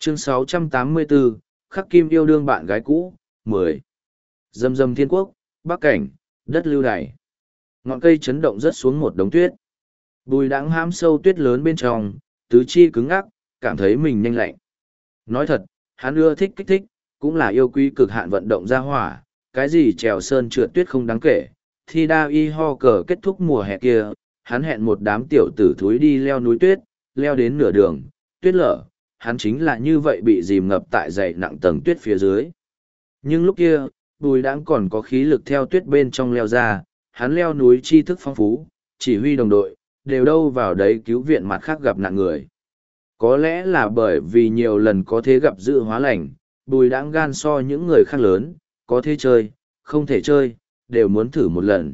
Chương 684, Khắc Kim yêu đương bạn gái cũ, 10. Dầm dầm thiên quốc, bắc cảnh, đất lưu đày. Ngọn cây chấn động rớt xuống một đống tuyết. Bùi đãng hãm sâu tuyết lớn bên trong, tứ chi cứng ngắc, cảm thấy mình nhanh lạnh. Nói thật, hắn ưa thích kích thích, cũng là yêu quý cực hạn vận động ra hỏa, cái gì trèo sơn trượt tuyết không đáng kể. Thi đa y ho cờ kết thúc mùa hè kia, hắn hẹn một đám tiểu tử thúi đi leo núi tuyết, leo đến nửa đường, tuyết lở, hắn chính là như vậy bị dìm ngập tại dày nặng tầng tuyết phía dưới. Nhưng lúc kia, Bùi Đãng còn có khí lực theo tuyết bên trong leo ra, hắn leo núi tri thức phong phú, chỉ huy đồng đội, đều đâu vào đấy cứu viện mặt khác gặp nạn người. Có lẽ là bởi vì nhiều lần có thế gặp dự hóa lành, Bùi Đãng gan so những người khác lớn, có thể chơi, không thể chơi, đều muốn thử một lần.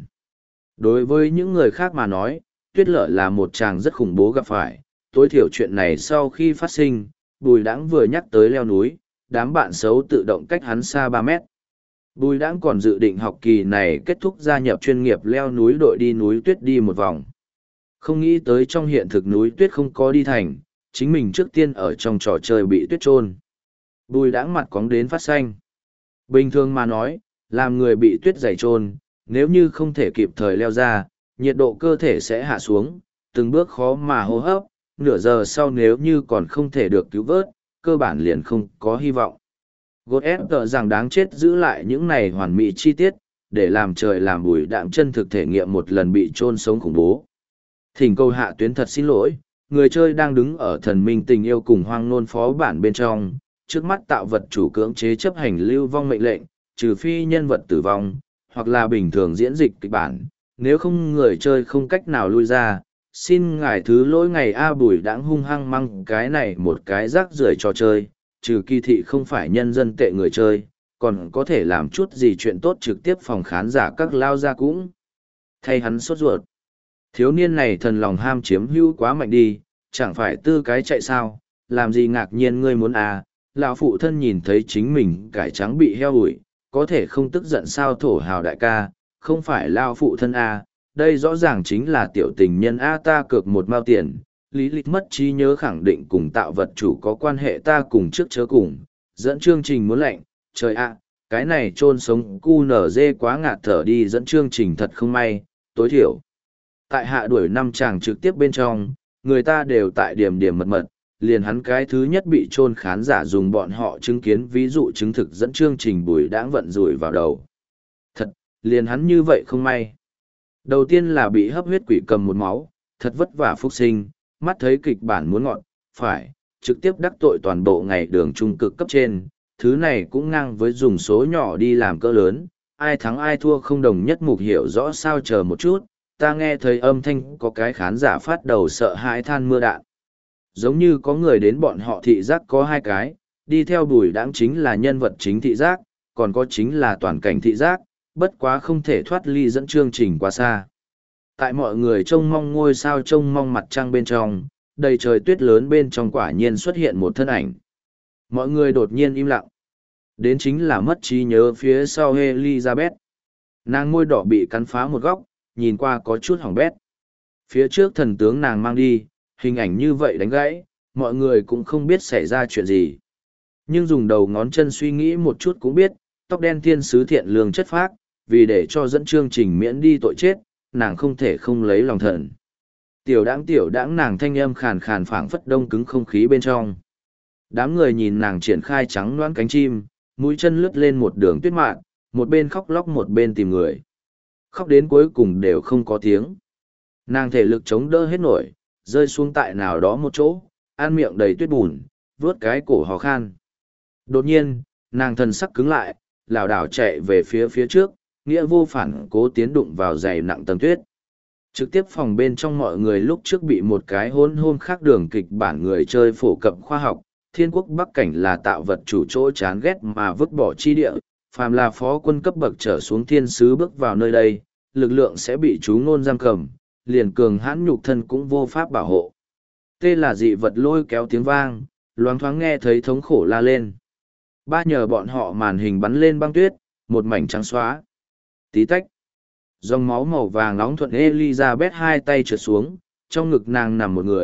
Đối với những người khác mà nói, tuyết lở là một chàng rất khủng bố gặp phải, tối thiểu chuyện này sau khi phát sinh, Bùi Đãng vừa nhắc tới leo núi, đám bạn xấu tự động cách hắn xa 3 mét. Bùi Đãng còn dự định học kỳ này kết thúc gia nhập chuyên nghiệp leo núi đội đi núi tuyết đi một vòng. Không nghĩ tới trong hiện thực núi tuyết không có đi thành, chính mình trước tiên ở trong trò chơi bị tuyết trôn. Bùi Đãng mặt cóng đến phát xanh. Bình thường mà nói, làm người bị tuyết dày trôn, nếu như không thể kịp thời leo ra, nhiệt độ cơ thể sẽ hạ xuống, từng bước khó mà hô hấp, nửa giờ sau nếu như còn không thể được cứu vớt, cơ bản liền không có hy vọng. Gột ép tờ rằng đáng chết giữ lại những này hoàn mỹ chi tiết, để làm trời làm Bùi Đãng chân thực thể nghiệm một lần bị chôn sống khủng bố. Thỉnh cầu hạ tuyến thật xin lỗi, người chơi đang đứng ở thần minh tình yêu cùng hoang nôn phó bản bên trong, trước mắt tạo vật chủ cưỡng chế chấp hành lưu vong mệnh lệnh, trừ phi nhân vật tử vong, hoặc là bình thường diễn dịch kịch bản, nếu không người chơi không cách nào lui ra. Xin ngài thứ lỗi ngày A. Bùi Đãng hung hăng măng cái này một cái rác rưởi trò chơi, trừ kỳ thị không phải nhân dân tệ người chơi, còn có thể làm chút gì chuyện tốt trực tiếp phòng khán giả các lao ra cũng. Thay hắn sốt ruột. Thiếu niên này thần lòng ham chiếm hữu quá mạnh đi, chẳng phải tư cái chạy sao, làm gì ngạc nhiên ngươi muốn à, lão phụ thân nhìn thấy chính mình cải trắng bị heo ủi, có thể không tức giận sao thổ hào đại ca, không phải lao phụ thân à, đây rõ ràng chính là tiểu tình nhân a ta cược một mao tiền, lý lịch mất trí nhớ khẳng định cùng tạo vật chủ có quan hệ ta cùng trước chớ cùng, dẫn chương trình muốn lạnh, trời ạ, cái này chôn sống cu nở dê quá ngạt thở đi dẫn chương trình thật không may, tối thiểu. Tại hạ đuổi 5 chàng trực tiếp bên trong, người ta đều tại điểm điểm mật mật, liền hắn cái thứ nhất bị chôn khán giả dùng bọn họ chứng kiến ví dụ chứng thực dẫn chương trình Bùi Đãng vận rủi vào đầu. Thật, liền hắn như vậy không may. Đầu tiên là bị hấp huyết quỷ cầm một máu, thật vất vả phúc sinh, mắt thấy kịch bản muốn ngọn, phải, trực tiếp đắc tội toàn bộ ngày đường trung cực cấp trên, thứ này cũng ngang với dùng số nhỏ đi làm cỡ lớn, ai thắng ai thua không đồng nhất mục hiểu rõ sao chờ một chút, ta nghe thấy âm thanh có cái khán giả phát đầu sợ hãi than mưa đạn. Giống như có người đến bọn họ thị giác có 2 cái, đi theo Bùi Đãng chính là nhân vật chính thị giác, còn có chính là toàn cảnh thị giác, bất quá không thể thoát ly dẫn chương trình quá xa. Tại mọi người trông mong ngôi sao trông mong mặt trăng bên trong, đầy trời tuyết lớn bên trong quả nhiên xuất hiện một thân ảnh. Mọi người đột nhiên im lặng. Đến chính là mất trí nhớ phía sau Elizabeth. Nàng môi đỏ bị cắn phá một góc, nhìn qua có chút hỏng bét. Phía trước thần tướng nàng mang đi, hình ảnh như vậy đánh gãy, mọi người cũng không biết xảy ra chuyện gì. Nhưng dùng đầu ngón chân suy nghĩ một chút cũng biết, tóc đen thiên sứ thiện lương chất phác, vì để cho dẫn chương trình miễn đi tội chết, nàng không thể không lấy lòng thần. Tiểu đãng nàng thanh âm khàn khàn phảng phất đông cứng không khí bên trong. Đám người nhìn nàng triển khai trắng loãng cánh chim, mũi chân lướt lên một đường tuyết mạn, một bên khóc lóc một bên tìm người. Khóc đến cuối cùng đều không có tiếng. Nàng thể lực chống đỡ hết nổi, rơi xuống tại nào đó một chỗ, ăn miệng đầy tuyết bùn, vướt cái cổ hò khan. Đột nhiên, nàng thần sắc cứng lại, lảo đảo chạy về phía trước, nghĩa vô phản cố tiến đụng vào dày nặng tầng tuyết. Trực tiếp phòng bên trong mọi người lúc trước bị một cái hôn hôn khác đường kịch bản người chơi phổ cập khoa học, thiên quốc bắc cảnh là tạo vật chủ chỗ chán ghét mà vứt bỏ chi địa, phàm là phó quân cấp bậc trở xuống thiên sứ bước vào nơi đây, lực lượng sẽ bị chú ngôn giam cầm, liền cường hãn nhục thân cũng vô pháp bảo hộ. Tê là dị vật lôi kéo tiếng vang, loáng thoáng nghe thấy thống khổ la lên. Ba nhờ bọn họ màn hình bắn lên băng tuyết, một mảnh trắng xóa. Tí tách. Dòng máu màu vàng nóng thuận Elizabeth 2 tay trượt xuống, trong ngực nàng nằm một người,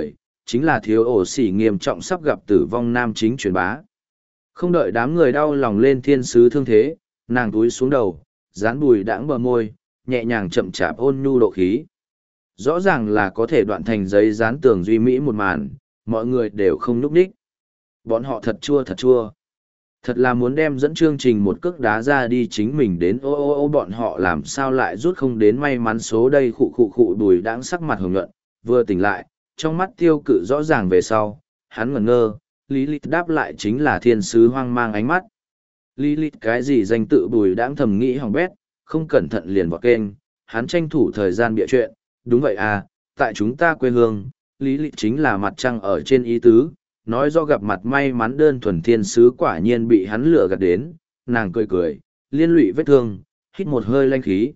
chính là thiếu ổ xỉ nghiêm trọng sắp gặp tử vong nam chính truyền bá. Không đợi đám người đau lòng lên thiên sứ thương thế, nàng túi xuống đầu, dán Bùi Đãng bờ môi, nhẹ nhàng chậm chạp ôn nhu độ khí. Rõ ràng là có thể đoạn thành giấy dán tường duy mỹ một màn, mọi người đều không núp đích. Bọn họ thật chua thật chua. Thật là muốn đem dẫn chương trình một cước đá ra đi chính mình đến ô bọn họ làm sao lại rút không đến may mắn số đây khụ Bùi Đãng sắc mặt hồng nhuận, vừa tỉnh lại, trong mắt tiêu cự rõ ràng về sau, hắn ngẩn ngơ, Lý Lịch đáp lại chính là thiên sứ hoang mang ánh mắt. Lý Lịch cái gì danh tự Bùi Đãng thầm nghĩ hỏng bét, không cẩn thận liền vào kênh, hắn tranh thủ thời gian bịa chuyện, đúng vậy à, tại chúng ta quê hương, Lý Lịch chính là mặt trăng ở trên ý tứ, nói do gặp mặt may mắn đơn thuần thiên sứ quả nhiên bị hắn lừa gạt đến, nàng cười cười, liên lụy vết thương, hít một hơi lanh khí.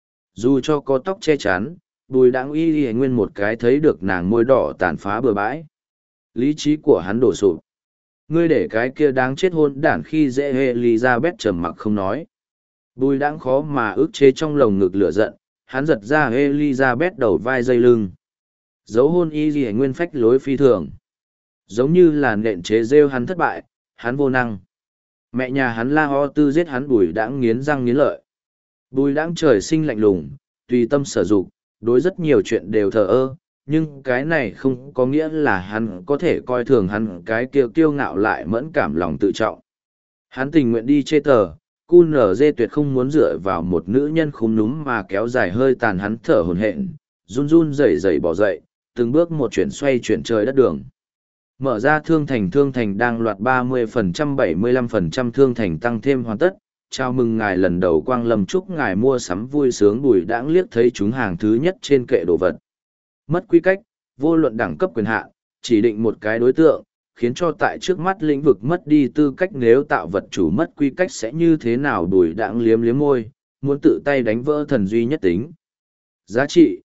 Dù cho có tóc che chắn, Bùi Đãng y nguyên một cái thấy được nàng môi đỏ tàn phá bừa bãi. Lý trí của hắn đổ sụp. Ngươi để cái kia đáng chết hôn đản khi dễ Elizabeth trầm mặc không nói. Bùi Đãng khó mà ức chế trong lồng ngực lửa giận, hắn giật ra Elizabeth đầu vai dây lưng. Dấu hôn y nguyên phách lối phi thường. Giống như là nện chế rêu hắn thất bại, hắn vô năng. Mẹ nhà hắn La Ho Tư giết hắn. Bùi Đãng nghiến răng nghiến lợi. Bùi Đãng trời sinh lạnh lùng, tùy tâm sở dục, đối rất nhiều chuyện đều thờ ơ, nhưng cái này không có nghĩa là hắn có thể coi thường hắn cái kiêu ngạo lại mẫn cảm lòng tự trọng. Hắn tình nguyện đi chê tờ, QNZ tuyệt không muốn dựa vào một nữ nhân khúm núm mà kéo dài hơi tàn. Hắn thở hổn hển, run run rẩy rẩy bỏ dậy, từng bước một chuyển xoay chuyển trời đất đường. Mở ra thương thành đang loạt 30% 75% thương thành tăng thêm hoàn tất. Chào mừng ngài lần đầu quang lâm, chúc ngài mua sắm vui sướng. Bùi Đãng liếc thấy chúng hàng thứ nhất trên kệ đồ vật. Mất quy cách, vô luận đẳng cấp quyền hạn, chỉ định một cái đối tượng, khiến cho tại trước mắt lĩnh vực mất đi tư cách. Nếu tạo vật chủ mất quy cách sẽ như thế nào? Bùi Đãng liếm liếm môi, muốn tự tay đánh vỡ thần duy nhất tính. Giá trị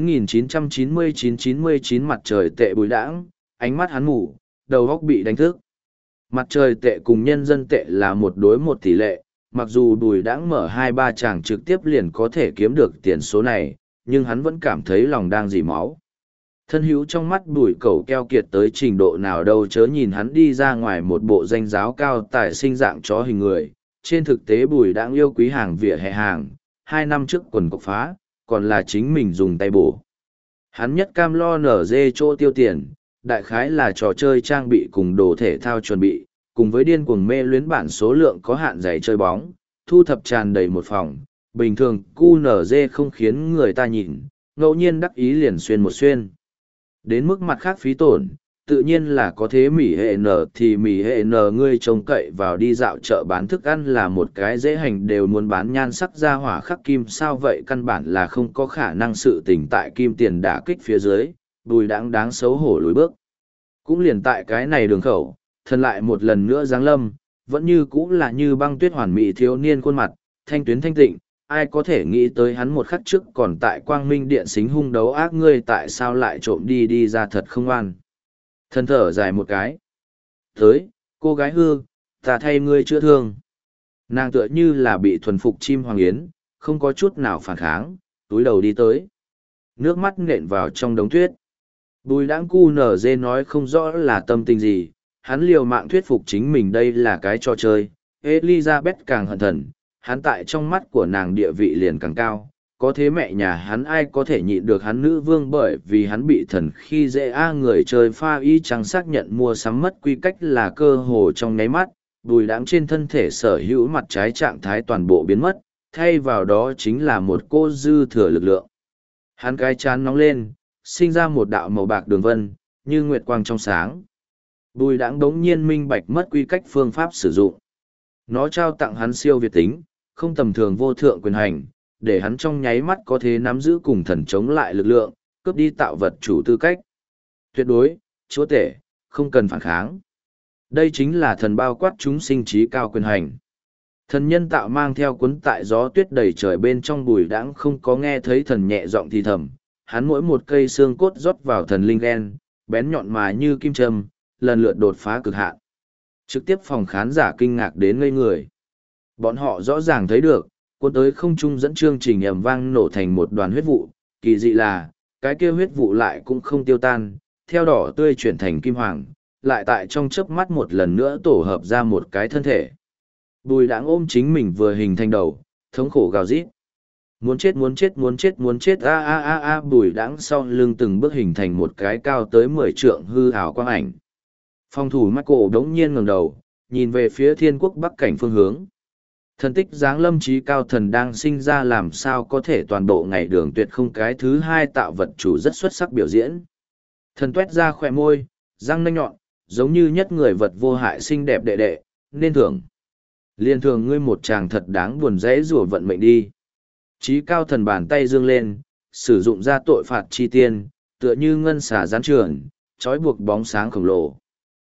9.999 mặt trời tệ. Bùi Đãng, ánh mắt hắn mù, đầu óc bị đánh thức. Mặt trời tệ cùng nhân dân tệ là một đối một tỷ lệ, mặc dù Bùi Đãng mở 2-3 tràng trực tiếp liền có thể kiếm được tiền số này, nhưng hắn vẫn cảm thấy lòng đang dỉ máu. Thân hữu trong mắt Bùi Cẩu keo kiệt tới trình độ nào đâu, chớ nhìn hắn đi ra ngoài một bộ danh giáo cao tài sinh dạng chó hình người, trên thực tế Bùi Đãng yêu quý hàng vỉa hè hàng, 2 năm trước quần cộc phá, còn là chính mình dùng tay bổ. Hắn nhất cam lo nở dê chỗ tiêu tiền, đại khái là trò chơi trang bị cùng đồ thể thao chuẩn bị, cùng với điên cuồng mê luyến bản số lượng có hạn giày chơi bóng, thu thập tràn đầy một phòng. Bình thường QNZ không khiến người ta nhìn, ngẫu nhiên đắc ý liền xuyên một xuyên. Đến mức mặt khác phí tổn, tự nhiên là có thế. Mỉ hệ n thì mỉ hệ n ngươi trông cậy vào đi dạo chợ bán thức ăn là một cái dễ hành đều muốn bán nhan sắc ra hỏa khắc kim sao vậy, căn bản là không có khả năng. Sự tình tại kim tiền đả kích phía dưới, Bùi Đãng đáng xấu hổ lùi bước. Cũng liền tại cái này đường khẩu, thân lại một lần nữa giáng lâm, vẫn như cũ là như băng tuyết hoàn mỹ thiếu niên khuôn mặt, thanh tuyến thanh tịnh. Ai có thể nghĩ tới hắn một khắc trước còn tại Quang Minh Điện xính hung đấu ác, ngươi tại sao lại trộm đi ra thật không oan. Thân thở dài một cái. Tới, cô gái hư, ta thay ngươi chữa thương. Nàng tựa như là bị thuần phục chim hoàng yến, không có chút nào phản kháng, túi đầu đi tới. Nước mắt nện vào trong đống tuyết. Bùi Đãng QNZ nói không rõ là tâm tình gì, hắn liều mạng thuyết phục chính mình đây là cái trò chơi. Elizabeth càng hận thần, hắn tại trong mắt của nàng địa vị liền càng cao. Có thế mẹ nhà hắn ai có thể nhịn được hắn nữ vương, bởi vì hắn bị thần khi dễ người chơi pha y chẳng xác nhận mua sắm mất quy cách là cơ hồ trong nháy mắt. Bùi Đãng trên thân thể sở hữu mặt trái trạng thái toàn bộ biến mất, thay vào đó chính là một cô dư thừa lực lượng. Hắn cái chán nóng lên, sinh ra một đạo màu bạc đường vân, như nguyệt quang trong sáng. Bùi Đãng đống nhiên minh bạch mất quy cách phương pháp sử dụng. Nó trao tặng hắn siêu việt tính, không tầm thường vô thượng quyền hành, để hắn trong nháy mắt có thể nắm giữ cùng thần chống lại lực lượng, cướp đi tạo vật chủ tư cách. Tuyệt đối, chúa tể, không cần phản kháng. Đây chính là thần bao quát chúng sinh trí cao quyền hành. Thần nhân tạo mang theo cuốn tại gió tuyết đầy trời bên trong. Bùi Đãng không có nghe thấy thần nhẹ giọng thì thầm, hắn mỗi một cây xương cốt rót vào thần linh gen, bén nhọn mà như kim châm, lần lượt đột phá cực hạn. Trực tiếp phòng khán giả kinh ngạc đến ngây người. Bọn họ rõ ràng thấy được, cuốn tới không trung dẫn chương trình ầm vang nổ thành một đoàn huyết vụ, kỳ dị là, cái kia huyết vụ lại cũng không tiêu tan, theo đỏ tươi chuyển thành kim hoàng, lại tại trong chớp mắt một lần nữa tổ hợp ra một cái thân thể. Bùi Đãng ôm chính mình vừa hình thành đầu, thống khổ gào rít. Muốn chết muốn chết muốn chết muốn chết a a a a. Bùi Đãng sau lưng từng bước hình thành một cái cao tới 10 trượng hư ảo quang ảnh. Phòng thủ Michael đống nhiên ngẩng đầu, nhìn về phía thiên quốc bắc cảnh phương hướng. Thần tích giáng lâm trí cao thần đang sinh ra, làm sao có thể toàn bộ ngày đường tuyệt không cái thứ hai tạo vật chủ rất xuất sắc biểu diễn. Thần tuét ra khỏe môi, răng nanh nhọn, giống như nhất người vật vô hại xinh đẹp đệ đệ, nên thưởng. Liên thường ngươi một chàng thật đáng buồn rẽ rủa vận mệnh đi. Trí cao thần bàn tay dương lên, sử dụng ra tội phạt chi tiên, tựa như ngân xà gián trường, trói buộc bóng sáng khổng lồ.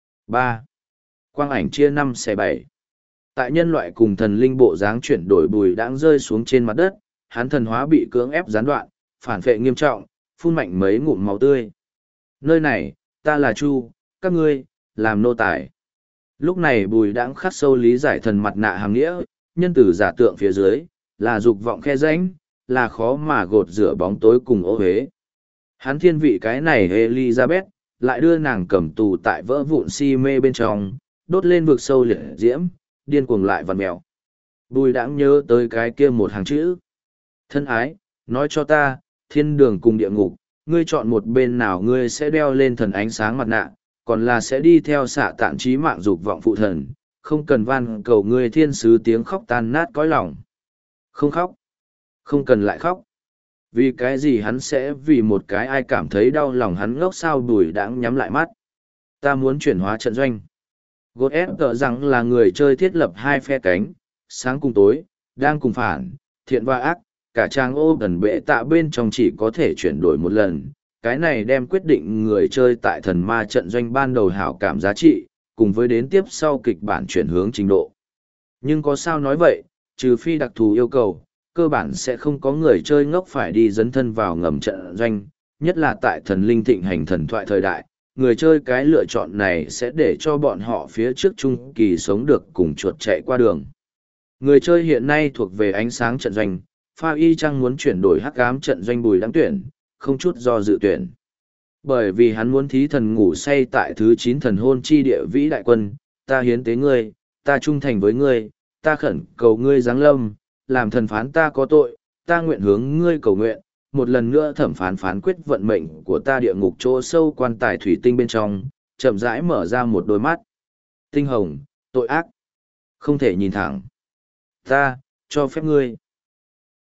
3. Quang ảnh chia 5/7. Tại nhân loại cùng thần linh bộ dáng chuyển đổi, Bùi Đãng rơi xuống trên mặt đất, hắn thần hóa bị cưỡng ép gián đoạn, phản phệ nghiêm trọng, phun mạnh mấy ngụm máu tươi. Nơi này, ta là Chu, các ngươi, làm nô tài. Lúc này Bùi Đãng khắc sâu lý giải thần mặt nạ hàm nghĩa, nhân tử giả tượng phía dưới, là dục vọng khe rãnh, là khó mà gột rửa bóng tối cùng ô huế. Hắn thiên vị cái này Elizabeth, lại đưa nàng cầm tù tại vỡ vụn si mê bên trong, đốt lên vực sâu liệt diễm, điên cuồng lại vằn mèo. Bùi Đãng nhớ tới cái kia một hàng chữ. Thân ái, nói cho ta, thiên đường cùng địa ngục, ngươi chọn một bên nào, ngươi sẽ đeo lên thần ánh sáng mặt nạ, còn là sẽ đi theo xạ tạn trí mạng dục vọng phụ thần, không cần van cầu ngươi thiên sứ tiếng khóc tan nát cõi lòng. Không khóc. Không cần lại khóc. Vì cái gì hắn sẽ vì một cái ai cảm thấy đau lòng hắn ngốc sao? Bùi Đãng nhắm lại mắt. Ta muốn chuyển hóa trận doanh. God ép tờ rằng là người chơi thiết lập hai phe cánh, sáng cùng tối, đang cùng phản, thiện và ác, cả trang ô gần bệ tạ bên trong chỉ có thể chuyển đổi một lần. Cái này đem quyết định người chơi tại thần ma trận doanh ban đầu hảo cảm giá trị, cùng với đến tiếp sau kịch bản chuyển hướng trình độ. Nhưng có sao nói vậy, trừ phi đặc thù yêu cầu, cơ bản sẽ không có người chơi ngốc phải đi dấn thân vào ngầm trận doanh, nhất là tại thần linh thịnh hành thần thoại thời đại. Người chơi cái lựa chọn này sẽ để cho bọn họ phía trước trung kỳ sống được cùng chuột chạy qua đường. Người chơi hiện nay thuộc về ánh sáng trận doanh, Pha Y Trăng muốn chuyển đổi hắc ám trận doanh. Bùi Đãng tuyển, không chút do dự tuyển. Bởi vì hắn muốn thí thần ngủ say tại thứ 9 thần hôn chi địa vĩ đại quân, ta hiến tế ngươi, ta trung thành với ngươi, ta khẩn cầu ngươi giáng lâm, làm thần phán ta có tội, ta nguyện hướng ngươi cầu nguyện, một lần nữa thẩm phán phán quyết vận mệnh của ta. Địa ngục chỗ sâu quan tài thủy tinh bên trong, chậm rãi mở ra một đôi mắt. Tinh hồng, tội ác, không thể nhìn thẳng. Ta, cho phép ngươi.